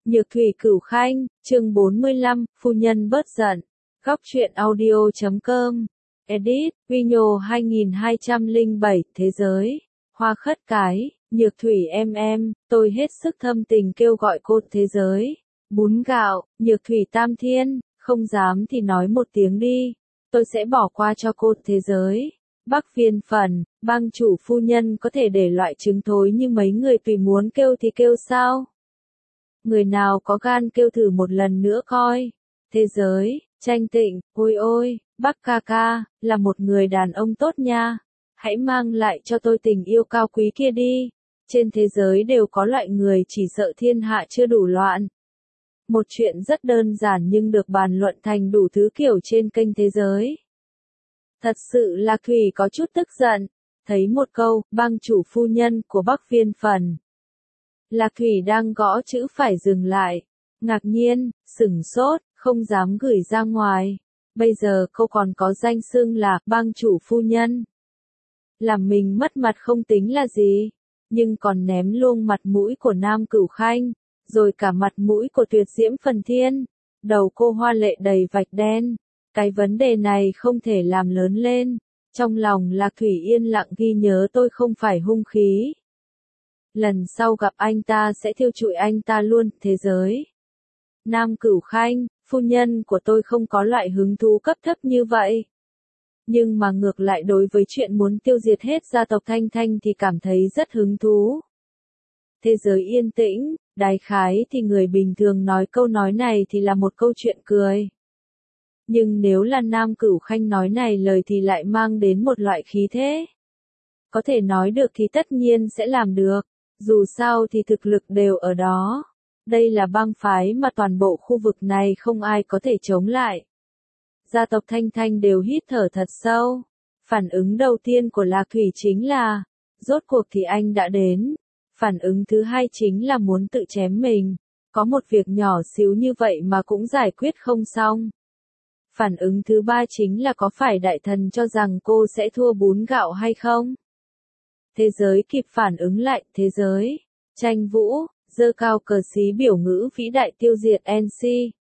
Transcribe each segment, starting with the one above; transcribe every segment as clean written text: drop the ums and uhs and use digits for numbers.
Nhược thủy cửu khanh, chương 45, phu nhân bớt giận. Góc truyện audio.com. Edit, Vino 2207, thế giới. Hoa khất cái, nhược thủy em, tôi hết sức thâm tình kêu gọi cô thế giới. Bún gạo, nhược thủy tam thiên, không dám thì nói một tiếng đi. Tôi sẽ bỏ qua cho cô thế giới. Bắc Viên Phần, bang chủ phu nhân có thể để loại trứng thối như mấy người tùy muốn kêu thì kêu sao? Người nào có gan kêu thử một lần nữa coi. Thế giới, Tranh Tịnh, ôi, Bắc ca ca, là một người đàn ông tốt nha. Hãy mang lại cho tôi tình yêu cao quý kia đi. Trên thế giới đều có loại người chỉ sợ thiên hạ chưa đủ loạn. Một chuyện rất đơn giản nhưng được bàn luận thành đủ thứ kiểu trên kênh thế giới. Thật sự Lạc Thủy có chút tức giận. Thấy một câu, bang chủ phu nhân của Bắc Viên Phần. Lạc Thủy đang gõ chữ phải dừng lại. Ngạc nhiên, sửng sốt, không dám gửi ra ngoài. Bây giờ cô còn có danh xưng là bang chủ phu nhân. Làm mình mất mặt không tính là gì. Nhưng còn ném luôn mặt mũi của Nam Cửu Khanh. Rồi cả mặt mũi của Tuyệt Diễm Phần Thiên. Đầu cô hoa lệ đầy vạch đen. Cái vấn đề này không thể làm lớn lên. Trong lòng Lạc Thủy yên lặng ghi nhớ tôi không phải hung khí. Lần sau gặp anh ta sẽ thiêu trụi anh ta luôn, thế giới. Nam Cửu Khanh, phu nhân của tôi không có loại hứng thú cấp thấp như vậy. Nhưng mà ngược lại đối với chuyện muốn tiêu diệt hết gia tộc Thanh Thanh thì cảm thấy rất hứng thú. Thế giới yên tĩnh, đại khái thì người bình thường nói câu nói này thì là một câu chuyện cười. Nhưng nếu là Nam Cửu Khanh nói này lời thì lại mang đến một loại khí thế. Có thể nói được thì tất nhiên sẽ làm được. Dù sao thì thực lực đều ở đó. Đây là bang phái mà toàn bộ khu vực này không ai có thể chống lại. Gia tộc Thanh Thanh đều hít thở thật sâu. Phản ứng đầu tiên của Lạc Thủy chính là, rốt cuộc thì anh đã đến. Phản ứng thứ hai chính là muốn tự chém mình. Có một việc nhỏ xíu như vậy mà cũng giải quyết không xong. Phản ứng thứ ba chính là có phải đại thần cho rằng cô sẽ thua bún gạo hay không? Thế giới kịp phản ứng lại, thế giới. Tranh Vũ, giơ cao cờ xí biểu ngữ vĩ đại tiêu diệt NC.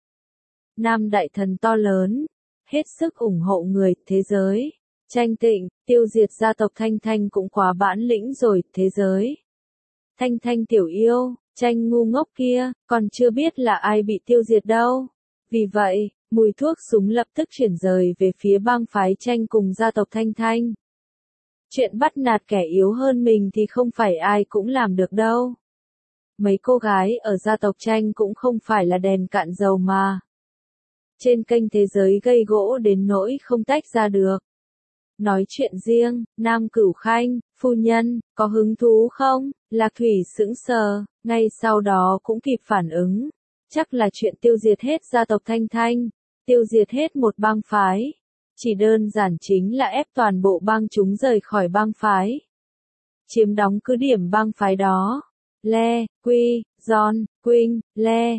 Nam đại thần to lớn, hết sức ủng hộ người, thế giới. Tranh Tịnh, tiêu diệt gia tộc Thanh Thanh cũng quá bản lĩnh rồi, thế giới. Thanh Thanh tiểu yêu, Tranh ngu ngốc kia, còn chưa biết là ai bị tiêu diệt đâu. Vì vậy, mùi thuốc súng lập tức chuyển rời về phía bang phái Tranh cùng gia tộc Thanh Thanh. Chuyện bắt nạt kẻ yếu hơn mình thì không phải ai cũng làm được đâu. Mấy cô gái ở gia tộc Tranh cũng không phải là đèn cạn dầu mà. Trên kênh thế giới gây gỗ đến nỗi không tách ra được. Nói chuyện riêng, Nam Cửu Khanh, phu nhân, có hứng thú không? Lạc Thủy sững sờ, ngay sau đó cũng kịp phản ứng. Chắc là chuyện tiêu diệt hết gia tộc Thanh Thanh, tiêu diệt hết một bang phái. Chỉ đơn giản chính là ép toàn bộ bang chúng rời khỏi bang phái. Chiếm đóng cứ điểm bang phái đó. Le, Quy, John, Quynh, Le,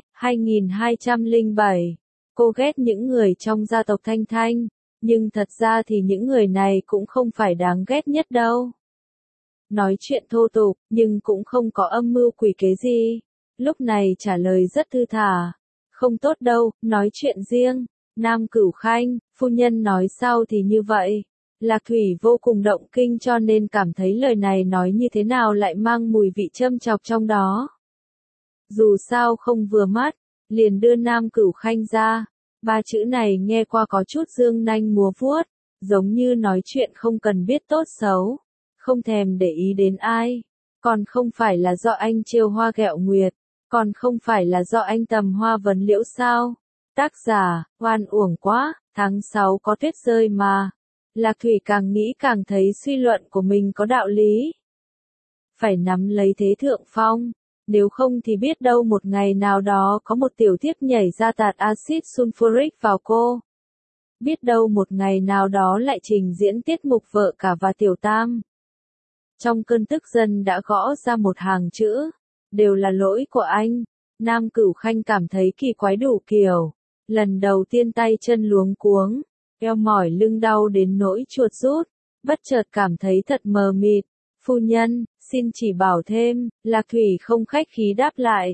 2207. Cô ghét những người trong gia tộc Thanh Thanh, nhưng thật ra thì những người này cũng không phải đáng ghét nhất đâu. Nói chuyện thô tục, nhưng cũng không có âm mưu quỷ kế gì. Lúc này trả lời rất thư thả. Không tốt đâu, nói chuyện riêng. Nam Cửu Khanh, phu nhân nói sao thì như vậy. Lạc Thủy vô cùng động kinh cho nên cảm thấy lời này nói như thế nào lại mang mùi vị châm chọc trong đó. Dù sao không vừa mắt, liền đưa Nam Cửu Khanh ra. Ba chữ này nghe qua có chút dương nanh múa vuốt, giống như nói chuyện không cần biết tốt xấu, không thèm để ý đến ai. Còn không phải là do anh trêu hoa ghẹo nguyệt, còn không phải là do anh tầm hoa vấn liễu sao. Tác giả, oan uổng quá, tháng 6 có tuyết rơi mà. Lạc Thủy càng nghĩ càng thấy suy luận của mình có đạo lý. Phải nắm lấy thế thượng phong, nếu không thì biết đâu một ngày nào đó có một tiểu thiếp nhảy ra tạt axit sulfuric vào cô. Biết đâu một ngày nào đó lại trình diễn tiết mục vợ cả và tiểu tam. Trong cơn tức giận đã gõ ra một hàng chữ, đều là lỗi của anh. Nam Cửu Khanh cảm thấy kỳ quái đủ kiểu. Lần đầu tiên tay chân luống cuống, eo mỏi lưng đau đến nỗi chuột rút, bất chợt cảm thấy thật mờ mịt. Phu nhân, xin chỉ bảo thêm, Lạc Thủy không khách khí đáp lại.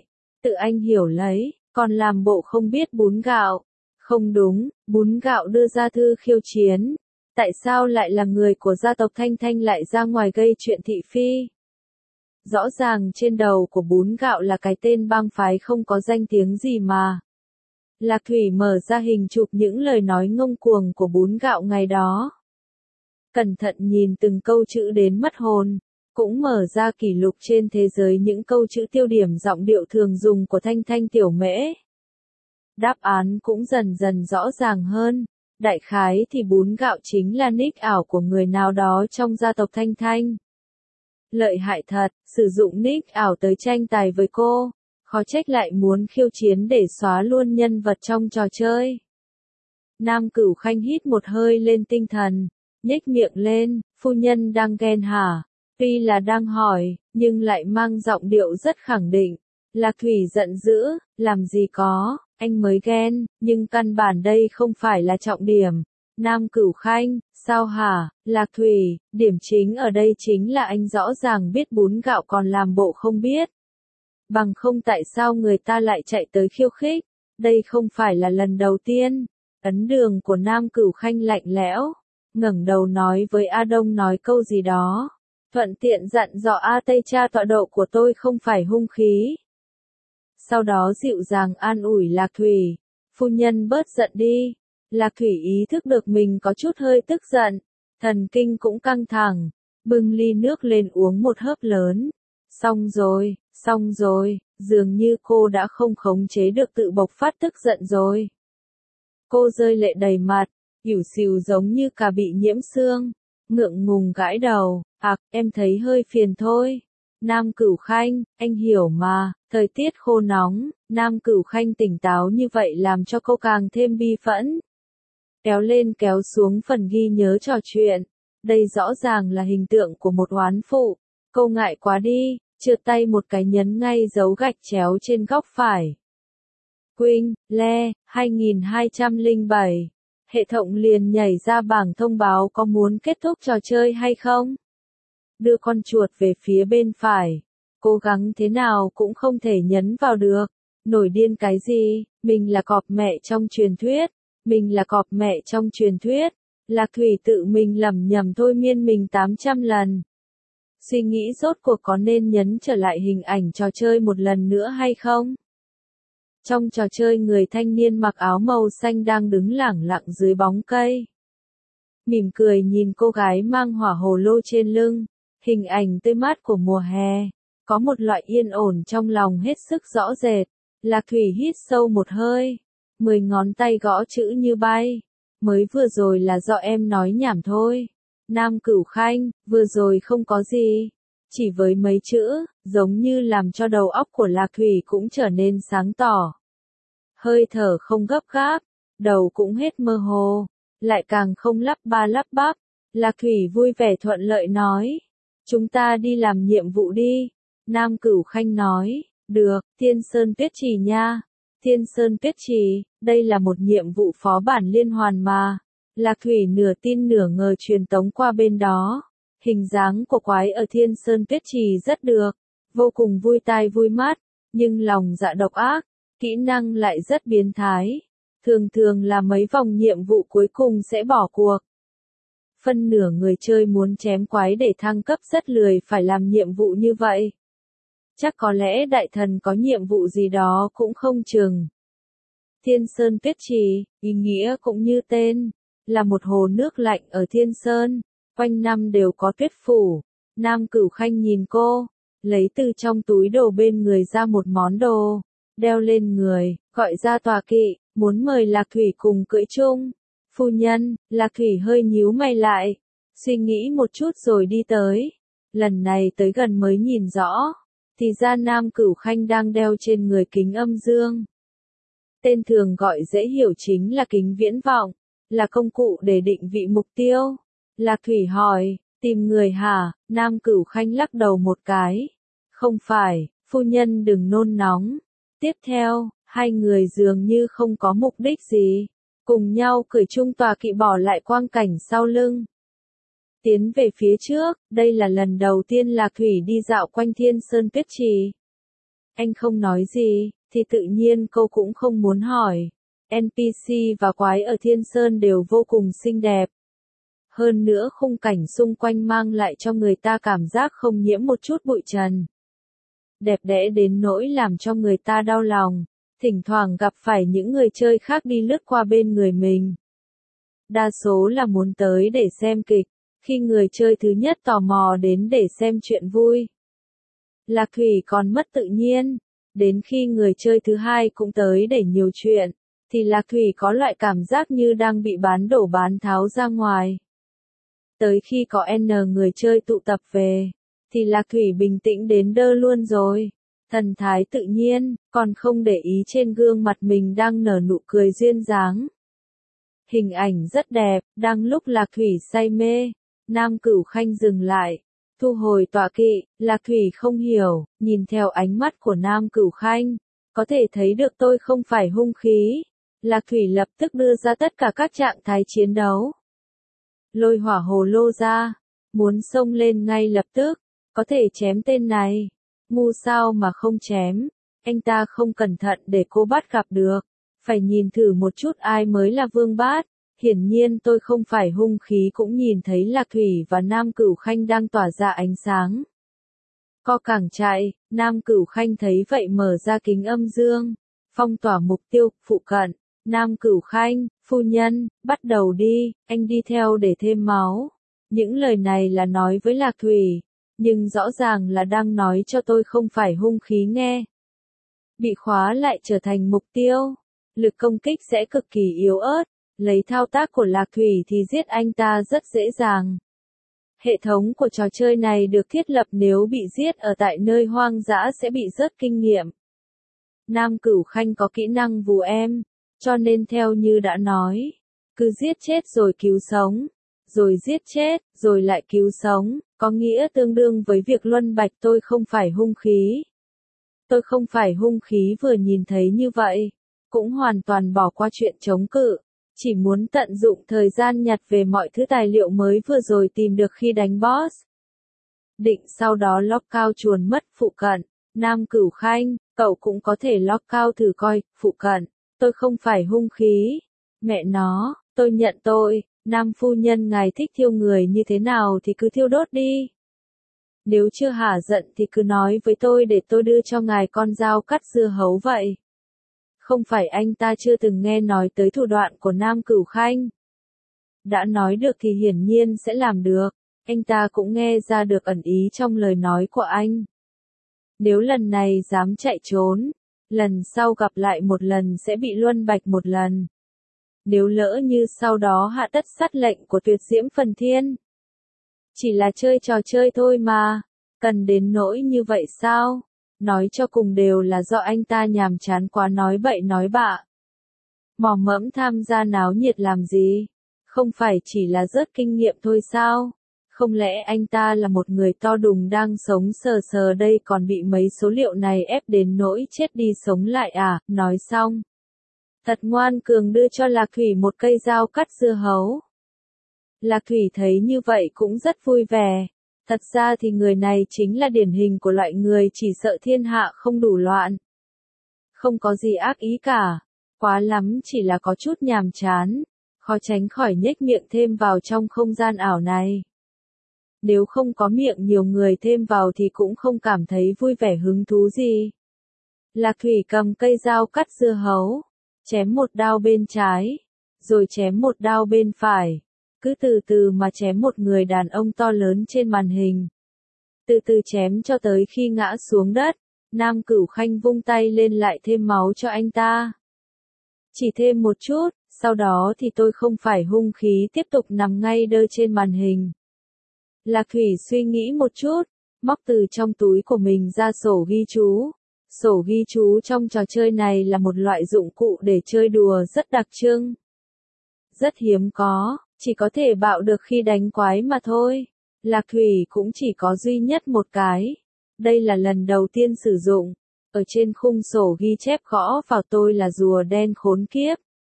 Tự anh hiểu lấy, còn làm bộ không biết bún gạo. Không đúng, bún gạo đưa ra thư khiêu chiến. Tại sao lại là người của gia tộc Thanh Thanh lại ra ngoài gây chuyện thị phi? Rõ ràng trên đầu của bún gạo là cái tên bang phái không có danh tiếng gì mà. Lạc Thủy mở ra hình chụp những lời nói ngông cuồng của bún gạo ngày đó. Cẩn thận nhìn từng câu chữ đến mất hồn, cũng mở ra kỷ lục trên thế giới những câu chữ tiêu điểm giọng điệu thường dùng của Thanh Thanh tiểu mễ. Đáp án cũng dần dần rõ ràng hơn, đại khái thì bún gạo chính là nick ảo của người nào đó trong gia tộc Thanh Thanh. Lợi hại thật, sử dụng nick ảo tới tranh tài với cô, khó trách lại muốn khiêu chiến để xóa luôn nhân vật trong trò chơi. Nam Cửu Khanh hít một hơi lên tinh thần, nhếch miệng lên, phu nhân đang ghen hả? Tuy là đang hỏi, nhưng lại mang giọng điệu rất khẳng định. Lạc Thủy giận dữ, làm gì có, anh mới ghen, nhưng căn bản đây không phải là trọng điểm. Nam Cửu Khanh, sao hả, Lạc Thủy, điểm chính ở đây chính là anh rõ ràng biết bún gạo còn làm bộ không biết. Bằng không tại sao người ta lại chạy tới khiêu khích, đây không phải là lần đầu tiên. Ấn đường của Nam Cửu Khanh lạnh lẽo, ngẩng đầu nói với A Đông nói câu gì đó. Thuận tiện dặn dò A Tây cha tọa độ của tôi không phải hung khí. Sau đó dịu dàng an ủi Lạc Thủy, phu nhân bớt giận đi. Lạc Thủy ý thức được mình có chút hơi tức giận, thần kinh cũng căng thẳng, bưng ly nước lên uống một hớp lớn. Xong rồi, dường như cô đã không khống chế được tự bộc phát tức giận rồi. Cô rơi lệ đầy mặt, ỉu xìu giống như cả bị nhiễm xương, ngượng ngùng gãi đầu, em thấy hơi phiền thôi. Nam Cửu Khanh, anh hiểu mà, thời tiết khô nóng, Nam Cửu Khanh tỉnh táo như vậy làm cho cô càng thêm bi phẫn. Kéo lên kéo xuống phần ghi nhớ trò chuyện, đây rõ ràng là hình tượng của một oán phụ, cô ngại quá đi, trượt tay một cái nhấn ngay dấu gạch chéo trên góc phải. Quỳnh, Le, 2207. Hệ thống liền nhảy ra bảng thông báo có muốn kết thúc trò chơi hay không. Đưa con chuột về phía bên phải. Cố gắng thế nào cũng không thể nhấn vào được. Nổi điên cái gì, mình là cọp mẹ trong truyền thuyết. Mình là cọp mẹ trong truyền thuyết. Lạc Thủy tự mình lẩm nhẩm thôi miên mình 800 lần. Suy nghĩ rốt cuộc có nên nhấn trở lại hình ảnh trò chơi một lần nữa hay không? Trong trò chơi người thanh niên mặc áo màu xanh đang đứng lẳng lặng dưới bóng cây. Mỉm cười nhìn cô gái mang hỏa hồ lô trên lưng, hình ảnh tươi mát của mùa hè. Có một loại yên ổn trong lòng hết sức rõ rệt. Lạc Thủy hít sâu một hơi, 10 ngón tay gõ chữ như bay. Mới vừa rồi là do em nói nhảm thôi. Nam Cửu Khanh, vừa rồi không có gì. Chỉ với mấy chữ, giống như làm cho đầu óc của Lạc Thủy cũng trở nên sáng tỏ. Hơi thở không gấp gáp, đầu cũng hết mơ hồ, lại càng không lắp ba lắp bắp. Lạc Thủy vui vẻ thuận lợi nói. Chúng ta đi làm nhiệm vụ đi. Nam Cửu Khanh nói, được, Thiên Sơn Tuyết Trì nha. Thiên Sơn Tuyết Trì, đây là một nhiệm vụ phó bản liên hoàn mà. Lạc Thủy nửa tin nửa ngờ truyền tống qua bên đó. Hình dáng của quái ở Thiên Sơn Tuyết Trì rất được, vô cùng vui tai vui mắt, nhưng lòng dạ độc ác, kỹ năng lại rất biến thái. Thường thường là mấy vòng nhiệm vụ cuối cùng sẽ bỏ cuộc. Phân nửa người chơi muốn chém quái để thăng cấp rất lười phải làm nhiệm vụ như vậy. Chắc có lẽ đại thần có nhiệm vụ gì đó cũng không chừng. Thiên Sơn Tuyết Trì, ý nghĩa cũng như tên, là một hồ nước lạnh ở Thiên Sơn, quanh năm đều có tuyết phủ. Nam Cửu Khanh nhìn cô, lấy từ trong túi đồ bên người ra một món đồ, đeo lên người, gọi ra tọa kỵ, muốn mời Lạc Thủy cùng cưỡi chung. Phu nhân, Lạc Thủy hơi nhíu mày lại, suy nghĩ một chút rồi đi tới. Lần này tới gần mới nhìn rõ, thì ra Nam Cửu Khanh đang đeo trên người kính âm dương. Tên thường gọi dễ hiểu chính là kính viễn vọng, là công cụ để định vị mục tiêu. Lạc Thủy hỏi, tìm người hả? Nam Cửu Khanh lắc đầu một cái. Không phải, phu nhân đừng nôn nóng. Tiếp theo, hai người dường như không có mục đích gì, cùng nhau cởi chung tọa kỵ bỏ lại quang cảnh sau lưng. Tiến về phía trước, đây là lần đầu tiên Lạc Thủy đi dạo quanh Thiên Sơn Tuyết Trì. Anh không nói gì, thì tự nhiên cô cũng không muốn hỏi. NPC và quái ở Thiên Sơn đều vô cùng xinh đẹp. Hơn nữa khung cảnh xung quanh mang lại cho người ta cảm giác không nhiễm một chút bụi trần. Đẹp đẽ đến nỗi làm cho người ta đau lòng, thỉnh thoảng gặp phải những người chơi khác đi lướt qua bên người mình. Đa số là muốn tới để xem kịch, khi người chơi thứ nhất tò mò đến để xem chuyện vui. Lạc Thủy còn mất tự nhiên, đến khi người chơi thứ hai cũng tới để nhiều chuyện, thì Lạc Thủy có loại cảm giác như đang bị bán đổ bán tháo ra ngoài. Tới khi có N người chơi tụ tập về, thì Lạc Thủy bình tĩnh đến đơ luôn rồi. Thần thái tự nhiên, còn không để ý trên gương mặt mình đang nở nụ cười duyên dáng. Hình ảnh rất đẹp, đang lúc Lạc Thủy say mê, Nam Cửu Khanh dừng lại, thu hồi tọa kỵ, Lạc Thủy không hiểu, nhìn theo ánh mắt của Nam Cửu Khanh, có thể thấy được tôi không phải hung khí. Lạc Thủy lập tức đưa ra tất cả các trạng thái chiến đấu. Lôi hỏa hồ lô ra, muốn xông lên ngay lập tức, có thể chém tên này. Ngu sao mà không chém, anh ta không cẩn thận để cô bắt gặp được. Phải nhìn thử một chút ai mới là vương bát. Hiển nhiên tôi không phải hung khí cũng nhìn thấy Lạc Thủy và Nam Cửu Khanh đang tỏa ra ánh sáng. Co càng chạy, Nam Cửu Khanh thấy vậy mở ra kính âm dương, phong tỏa mục tiêu, phụ cận. Nam Cửu Khanh, phu nhân, bắt đầu đi, anh đi theo để thêm máu. Những lời này là nói với Lạc Thủy, nhưng rõ ràng là đang nói cho tôi không phải hung khí nghe. Bị khóa lại trở thành mục tiêu, lực công kích sẽ cực kỳ yếu ớt, lấy thao tác của Lạc Thủy thì giết anh ta rất dễ dàng. Hệ thống của trò chơi này được thiết lập nếu bị giết ở tại nơi hoang dã sẽ bị rớt kinh nghiệm. Nam Cửu Khanh có kỹ năng vù em, cho nên theo như đã nói, cứ giết chết rồi cứu sống, rồi giết chết, rồi lại cứu sống, có nghĩa tương đương với việc luân bạch tôi không phải hung khí. Tôi không phải hung khí vừa nhìn thấy như vậy, cũng hoàn toàn bỏ qua chuyện chống cự, chỉ muốn tận dụng thời gian nhặt về mọi thứ tài liệu mới vừa rồi tìm được khi đánh boss. Định sau đó lock cao chuồn mất phụ cận, Nam Cửu Khanh, cậu cũng có thể lock cao thử coi, phụ cận, tôi không phải hung khí. Mẹ nó, tôi nhận tôi, Nam phu nhân ngài thích thiêu người như thế nào thì cứ thiêu đốt đi. Nếu chưa hả giận thì cứ nói với tôi để tôi đưa cho ngài con dao cắt dưa hấu vậy. Không phải anh ta chưa từng nghe nói tới thủ đoạn của Nam Cửu Khanh. Đã nói được thì hiển nhiên sẽ làm được, anh ta cũng nghe ra được ẩn ý trong lời nói của anh. Nếu lần này dám chạy trốn, lần sau gặp lại một lần sẽ bị luân bạch một lần. Nếu lỡ như sau đó hạ tất sát lệnh của Tuyệt Diễm Phần Thiên. Chỉ là chơi trò chơi thôi mà, cần đến nỗi như vậy sao? Nói cho cùng đều là do anh ta nhàm chán quá nói bậy nói bạ. Mò mẫm tham gia náo nhiệt làm gì? Không phải chỉ là rớt kinh nghiệm thôi sao? Không lẽ anh ta là một người to đùng đang sống sờ sờ đây còn bị mấy số liệu này ép đến nỗi chết đi sống lại à? Nói xong. Thật ngoan cường đưa cho Lạc Thủy một cây dao cắt dưa hấu. Lạc Thủy thấy như vậy cũng rất vui vẻ. Thật ra thì người này chính là điển hình của loại người chỉ sợ thiên hạ không đủ loạn. Không có gì ác ý cả. Quá lắm chỉ là có chút nhàm chán. Khó tránh khỏi nhếch miệng thêm vào trong không gian ảo này. Nếu không có miệng nhiều người thêm vào thì cũng không cảm thấy vui vẻ hứng thú gì. Lạc Thủy cầm cây dao cắt dưa hấu. Chém một đao bên trái. Rồi chém một đao bên phải. Cứ từ từ mà chém một người đàn ông to lớn trên màn hình. Từ từ chém cho tới khi ngã xuống đất, Nam Cửu Khanh vung tay lên lại thêm máu cho anh ta. Chỉ thêm một chút, sau đó thì tôi không phải hung khí tiếp tục nằm ngay đơ trên màn hình. Lạc Thủy suy nghĩ một chút, móc từ trong túi của mình ra sổ ghi chú. Sổ ghi chú trong trò chơi này là một loại dụng cụ để chơi đùa rất đặc trưng. Rất hiếm có. Chỉ có thể bạo được khi đánh quái mà thôi. Lạc Thủy cũng chỉ có duy nhất một cái. Đây là lần đầu tiên sử dụng. Ở trên khung sổ ghi chép gõ vào tôi là rùa đen khốn kiếp.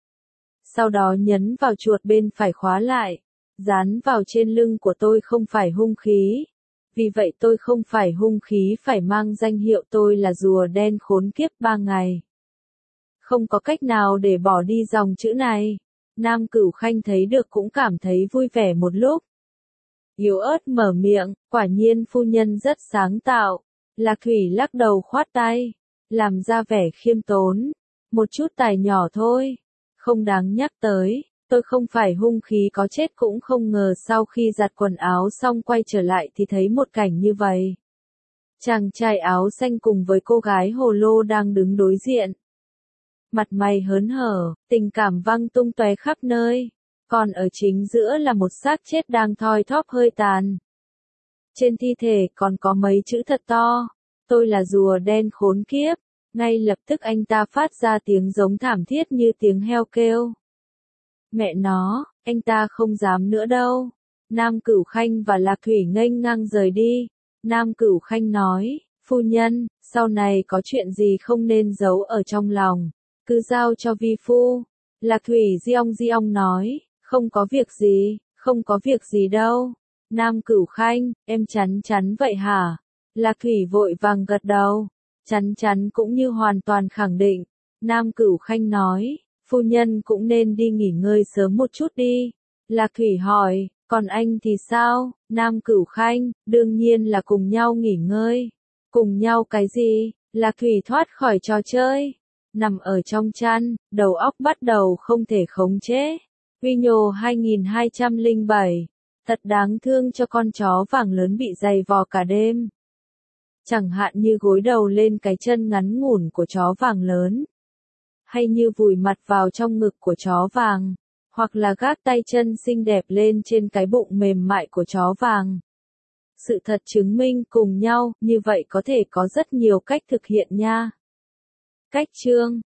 Sau đó nhấn vào chuột bên phải khóa lại. Dán vào trên lưng của tôi không phải hung khí. Vì vậy tôi không phải hung khí phải mang danh hiệu tôi là rùa đen khốn kiếp 3 ngày. Không có cách nào để bỏ đi dòng chữ này. Nam Cửu Khanh thấy được cũng cảm thấy vui vẻ một lúc. Yếu ớt mở miệng, quả nhiên phu nhân rất sáng tạo. Lạc Thủy lắc đầu khoát tay, làm ra vẻ khiêm tốn. Một chút tài nhỏ thôi, không đáng nhắc tới. Tôi không phải hung khí có chết cũng không ngờ sau khi giặt quần áo xong quay trở lại thì thấy một cảnh như vậy. Chàng trai áo xanh cùng với cô gái hồ lô đang đứng đối diện. Mặt mày hớn hở, tình cảm văng tung tóe khắp nơi. Còn ở chính giữa là một xác chết đang thoi thóp hơi tàn. Trên thi thể còn có mấy chữ thật to. Tôi là rùa đen khốn kiếp. Ngay lập tức anh ta phát ra tiếng giống thảm thiết như tiếng heo kêu. Mẹ nó, anh ta không dám nữa đâu. Nam Cửu Khanh và Lạc Thủy nghênh ngang rời đi. Nam Cửu Khanh nói, phu nhân, sau này có chuyện gì không nên giấu ở trong lòng, cứ giao cho vi phu. Lạc Thủy di ong nói, không có việc gì, không có việc gì đâu. Nam Cửu Khanh, em chắn vậy hả? Lạc Thủy vội vàng gật đầu, chắn cũng như hoàn toàn khẳng định. Nam Cửu Khanh nói, phu nhân cũng nên đi nghỉ ngơi sớm một chút đi. Lạc Thủy hỏi, còn anh thì sao? Nam Cửu Khanh, đương nhiên là cùng nhau nghỉ ngơi. Cùng nhau cái gì? Lạc Thủy thoát khỏi trò chơi. Nằm ở trong chăn, đầu óc bắt đầu không thể khống chế. Huy Nhồ 2207. Thật đáng thương cho con chó vàng lớn bị giày vò cả đêm. Chẳng hạn như gối đầu lên cái chân ngắn ngủn của chó vàng lớn. Hay như vùi mặt vào trong ngực của chó vàng. Hoặc là gác tay chân xinh đẹp lên trên cái bụng mềm mại của chó vàng. Sự thật chứng minh cùng nhau, như vậy có thể có rất nhiều cách thực hiện nha. Cách chương